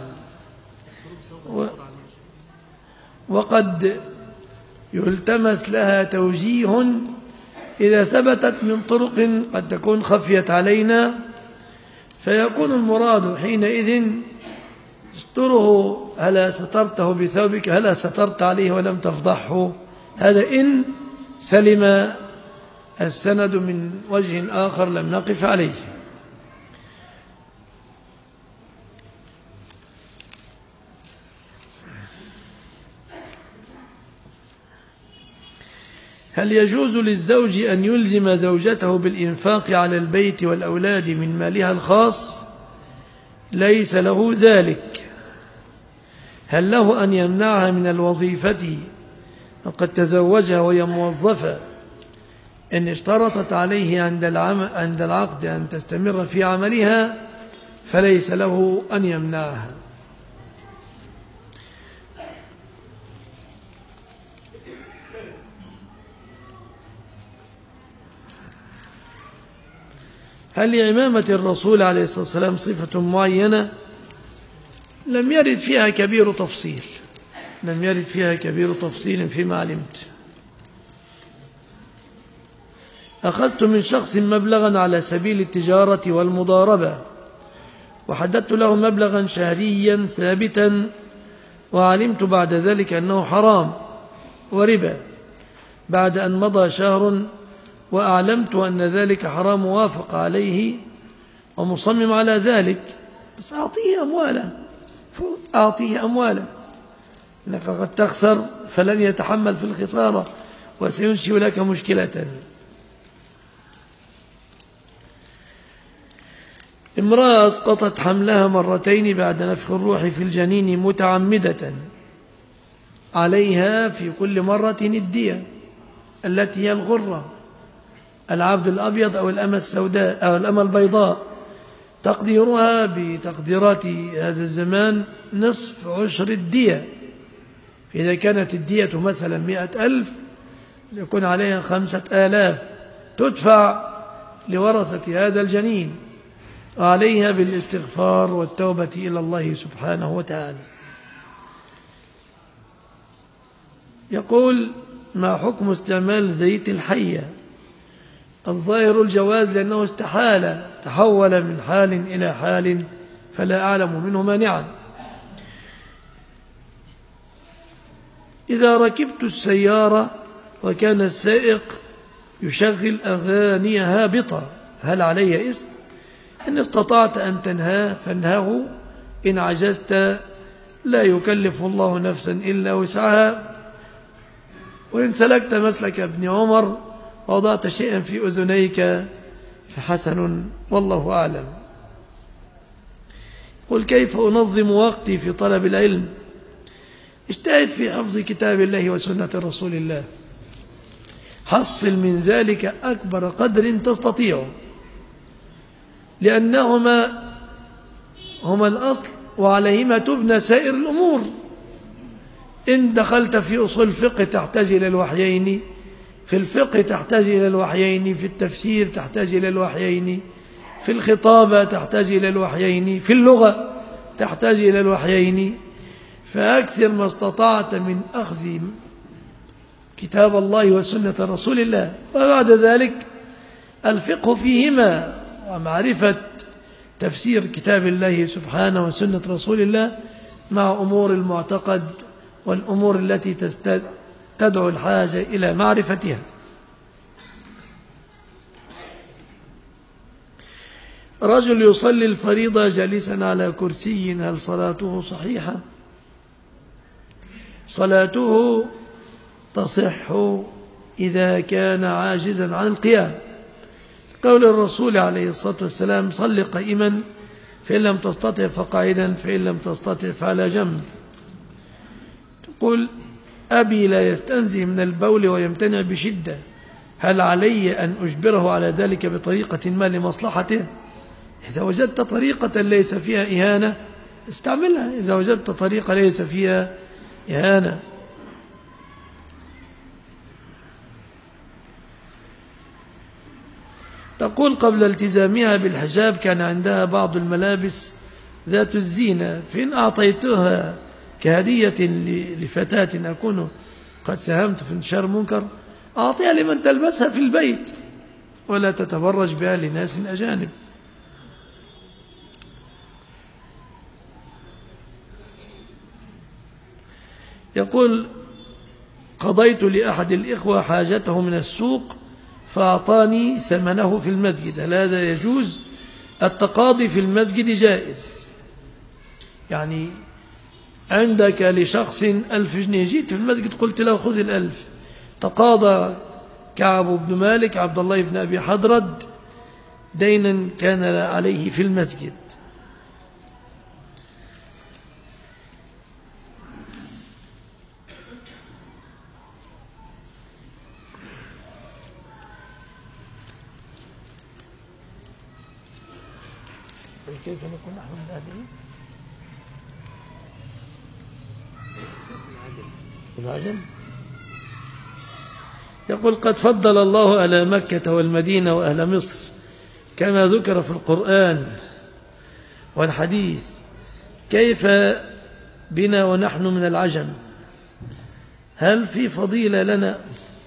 وقد يلتمس لها توجيه إذا ثبتت من طرق قد تكون خفيت علينا، فيكون المراد حينئذ استره هلا سترته بثوبك، هلا سترت عليه ولم تفضحه. هذا إن سلم السند من وجه آخر لم نقف عليه. هل يجوز للزوج أن يلزم زوجته بالإنفاق على البيت والأولاد من مالها الخاص؟ ليس له ذلك. هل له أن يمنعها من الوظيفة وقد تزوجها وهي موظفة إن اشترطت عليه عند العقد أن تستمر في عملها؟ فليس له أن يمنعها. هل لعمامة الرسول عليه الصلاة والسلام صفة معينة؟ لم يرد فيها كبير تفصيل، لم يرد فيها كبير تفصيل فيما علمت. أخذت من شخص مبلغا على سبيل التجارة والمضاربة، وحددت له مبلغا شهريا ثابتا، وعلمت بعد ذلك أنه حرام وربا بعد أن مضى شهر، وأعلمت أن ذلك حرام وافق عليه ومصمم على ذلك، بس أعطيه أمواله إنك قد تخسر فلن يتحمل في الخسارة وسينشئ لك مشكلة. امرأة أسقطت حملها مرتين بعد نفخ الروح في الجنين متعمدة، عليها في كل مرة الدية التي هي الغرة، العبد الأبيض أو الأمة السوداء أو الأمة البيضاء، تقديرها بتقديرات هذا الزمان نصف عشر الدية. إذا كانت الدية مثلا 100,000 يكون عليها 5,000 تدفع لورثة هذا الجنين، وعليها بالاستغفار والتوبة إلى الله سبحانه وتعالى. يقول: ما حكم استعمال زيت الحية؟ الظاهر الجواز، لأنه استحال، تحول من حال إلى حال، فلا أعلم منه مانعا. إذا ركبت السيارة وكان السائق يشغل أغاني هابطة هل علي إثم؟ إن استطعت أن تنهاه فانهاه، إن عجزت لا يكلف الله نفسا إلا وسعها. وإن سلكت مسلك ابن عمر ووضعت شيئا في أذنيك فحسن، والله أعلم. قل: كيف أنظم وقتي في طلب العلم؟ اجتهد في حفظ كتاب الله وسنة رسول الله، حصل من ذلك أكبر قدر تستطيع، لأنهما هما الأصل وعليهما تبنى سائر الأمور. إن دخلت في أصول الفقه تحتاج إلى الوحيين، في الفقه تحتاج إلى الوحيين، في التفسير تحتاج إلى الوحيين، في الخطابة تحتاج إلى الوحيين، في اللغة تحتاج إلى الوحيين. فأكثر ما استطعت من أخذ كتاب الله وسنة رسول الله، وبعد ذلك الفقه فيهما ومعرفة تفسير كتاب الله سبحانه وسنة رسول الله مع أمور المعتقد والأمور التي تدعو الحاجة إلى معرفتها. رجل يصلي الفريضة جالسا على كرسي، هل صلاته صحيحة؟ صلاته تصح إذا كان عاجزا عن القيام، قول الرسول عليه الصلاة والسلام: صل قائما، فإن لم تستطع فقاعدا، فإن لم تستطع فعلى جنب. تقول: أبي لا يستنزه من البول ويمتنع بشدة، هل علي أن أجبره على ذلك بطريقة ما لمصلحته؟ إذا وجدت طريقة ليس فيها إهانة استعملها، إذا وجدت طريقة ليس فيها إهانة. تقول: قبل التزامها بالحجاب كان عندها بعض الملابس ذات الزينة، فإن أعطيتها كهدية لفتاة أكون قد ساهمت في انتشار منكر؟ أعطيها لمن تلبسها في البيت ولا تتبرج بها لناس أجانب. يقول: قضيت لأحد الإخوة حاجته من السوق فأعطاني ثمنه في المسجد، هل هذا يجوز؟ التقاضي في المسجد جائز، يعني عندك لشخص 1000 جنيه، جيت في المسجد قلت له خذ 1000، تقاضى كعب بن مالك عبد الله بن أبي حضرد دينا كان عليه في المسجد. كيف نكون نحن من أهله؟ العجم. يقول: قد فضل الله أهل مكة والمدينة وأهل مصر كما ذكر في القرآن والحديث، كيف بنا ونحن من العجم؟ هل في فضيلة لنا؟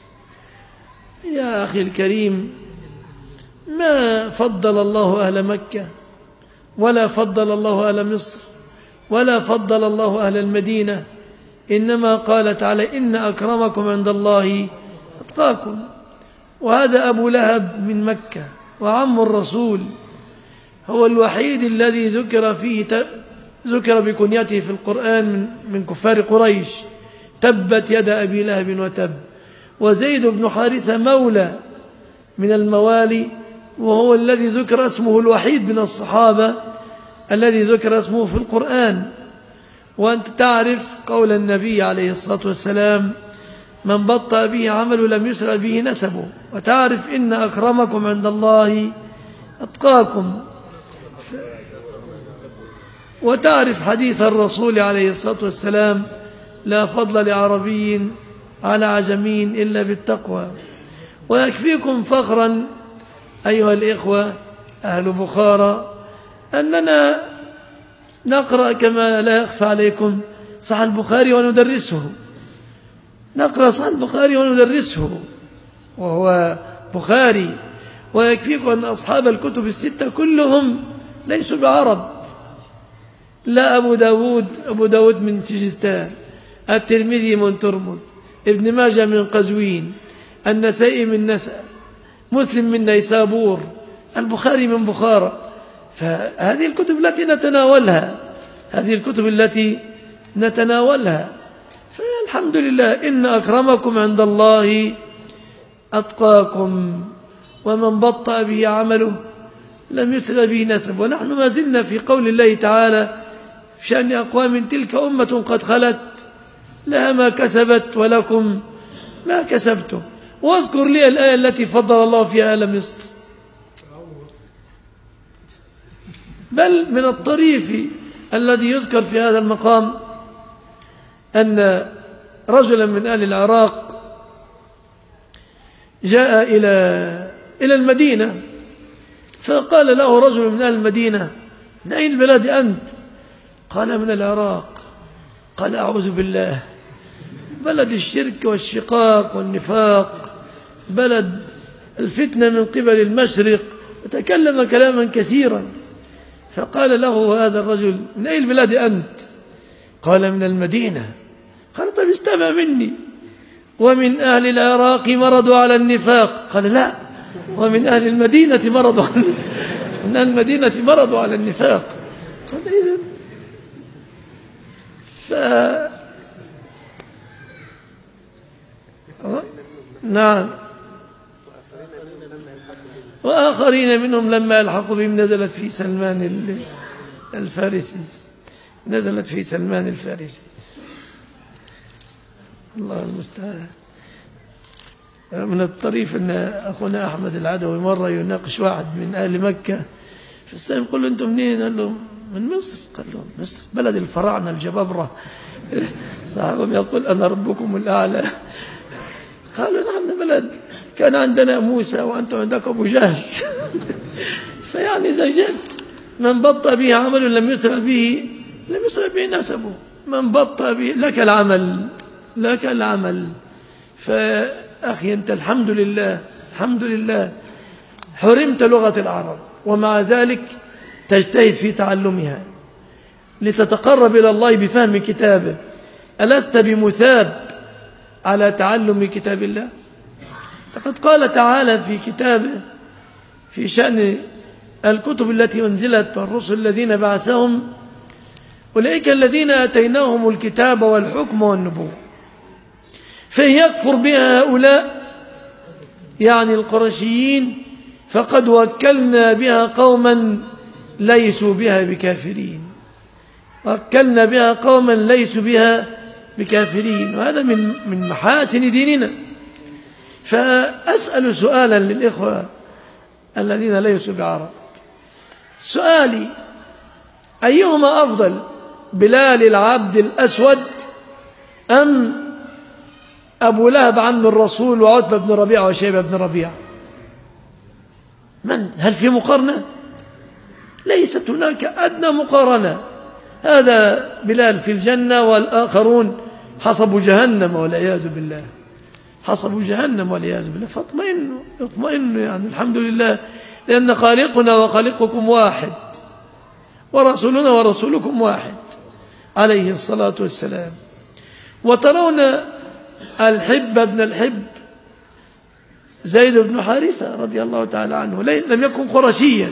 يا أخي الكريم، ما فضل الله أهل مكة، ولا فضل الله أهل مصر، ولا فضل الله أهل المدينة، إنما قال تعالى: إن أكرمكم عند الله أتقاكم. وهذا أبو لهب من مكة وعم الرسول، هو الوحيد الذي ذكر بكنيته في القرآن من كفار قريش: تبت يد أبي لهب وتب. وزيد بن حارثة مولى من الموالي، وهو الذي ذكر اسمه الوحيد من الصحابة الذي ذكر اسمه في القرآن. وأنت تعرف قول النبي عليه الصلاة والسلام: من بطأ به عمل لم يسرع به نسبه. وتعرف إن أكرمكم عند الله أتقاكم. وتعرف حديث الرسول عليه الصلاة والسلام: لا فضل لعربي على عجمي إلا بالتقوى. ويكفيكم فخرا أيها الإخوة أهل بخارى أننا نقرأ كما لا يخفى عليكم صحيح البخاري وندرسه، نقرأ صحيح البخاري وندرسه وهو بخاري. ويكفيكم أن أصحاب الكتب الستة كلهم ليسوا بعرب، لا أبو داود من سجستان، الترمذي من ترمذ، ابن ماجه من قزوين، النسائي من نسأ، مسلم من نيسابور، البخاري من بخارى. فهذه الكتب التي نتناولها، فالحمد لله. إن أكرمكم عند الله أتقاكم، ومن بطأ به عمله لم يسرع به نسب. ونحن ما زلنا في قول الله تعالى في شأن أقوام: تلك أمة قد خلت لها ما كسبت ولكم ما كسبتم. واذكر لي الآية التي فضل الله فيها أهل مصر. بل من الطريف الذي يذكر في هذا المقام أن رجلا من أهل العراق جاء إلى المدينة، فقال له رجل من أهل المدينة: من أين البلاد أنت؟ قال: من العراق. قال: أعوذ بالله، بلد الشرك والشقاق والنفاق، بلد الفتنة من قبل المشرق. وتكلم كلاما كثيرا. فقال له هذا الرجل: من أي البلاد أنت؟ قال: من المدينة. قال: طيب استمع مني: ومن أهل العراق مرضوا على النفاق. قال: لا، ومن أهل المدينة مرضوا على النفاق. قال: إذن نعم. وآخرين منهم لما يلحقوا بهم نزلت في سلمان الفارسي. الله المستعان. من الطريف أن أخونا أحمد العدوي مرة يناقش واحد من أهل مكة، فالسائل يقول له: أنتم منين؟ قال له: من مصر. قال له: مصر بلد الفراعنة الجبابرة، صاحبهم يقول: أنا ربكم الأعلى. قالوا: نحن بلد كان عندنا موسى وأنتم عندكم أبو جهل. فيعني إذا جئت من بطأ به عمل لم يسرع به نسبه. من بطأ به لك العمل. فأخي أنت الحمد لله حرمت لغة العرب، ومع ذلك تجتهد في تعلمها لتتقرب إلى الله بفهم كتابه. ألست بمثاب على تعلم كتاب الله؟ فقد قال تعالى في كتابه في شأن الكتب التي أنزلت والرسل الذين بعثهم: أولئك الذين آتيناهم الكتاب والحكم والنبوة، فإن يكفر بها هؤلاء يعني القرشيين فقد وكلنا بها قوما ليسوا بها بكافرين. وهذا من محاسن ديننا. فأسأل سؤالا للإخوة الذين ليسوا بعرب، سؤالي: أيهما أفضل، بلال العبد الأسود أم أبو لهب عم الرسول وعتبة بن ربيعة وشيبة بن ربيعة؟ هل في مقارنة؟ ليست هناك أدنى مقارنة. هذا بلال في الجنة والآخرون حصبوا جهنم والعياذ بالله، حصبوا جهنم والعياذ بالله. فاطمئنوا، اطمئنوا يعني الحمد لله، لأن خالقنا وخالقكم واحد، ورسولنا ورسولكم واحد عليه الصلاة والسلام. وترون الحب بن الحب زيد بن حارثة رضي الله تعالى عنه لم يكن قرشيا.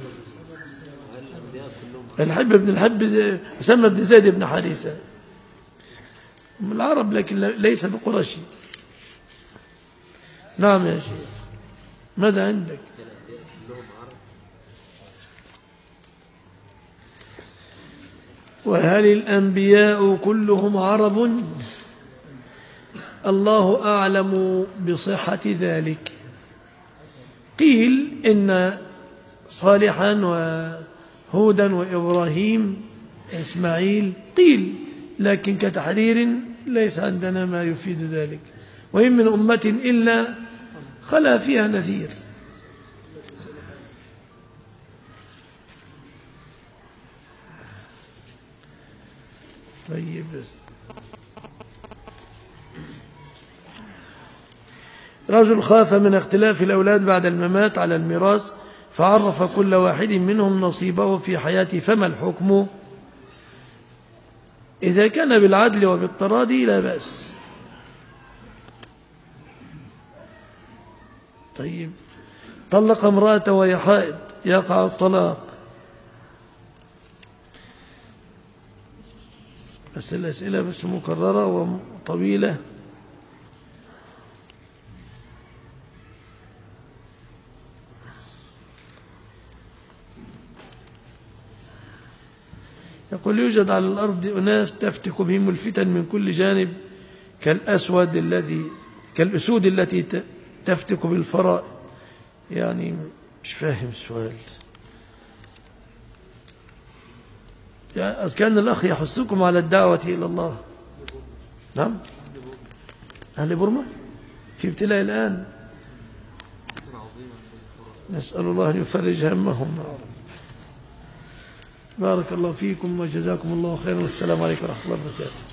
الحب بن الحب يسمى بن زيد بن حارثة من العرب لكن ليس بقرشي. نعم يا شيخ، ماذا عندك؟ وهل الأنبياء كلهم عرب؟ الله أعلم بصحة ذلك. قيل إن صالحا وهودا وإبراهيم إسماعيل قيل، لكن كتحرير ليس عندنا ما يفيد ذلك. وإن من أمة إلا خلا فيها نذير. طيب، رجل خاف من اختلاف الأولاد بعد الممات على الميراث فعرف كل واحد منهم نصيبه في حياته، فما الحكم؟ إذا كان بالعدل وبالتراضي لا بأس. طيب، طلق امرأته وهي حائض يقع الطلاق. بس الأسئلة بس مكررة وطويلة. يقول يوجد على الأرض أناس تفتك بهم الفتن من كل جانب كالأسود التي تفتك بالفرائض. يعني مش فاهم السؤال. يعني كان الأخ يحثكم على الدعوة إلى الله. نعم، أهل بورما في ابتلاء الآن، نسأل الله أن يفرج همهم. بارك الله فيكم وجزاكم الله خيرا، والسلام عليكم ورحمة الله وبركاته.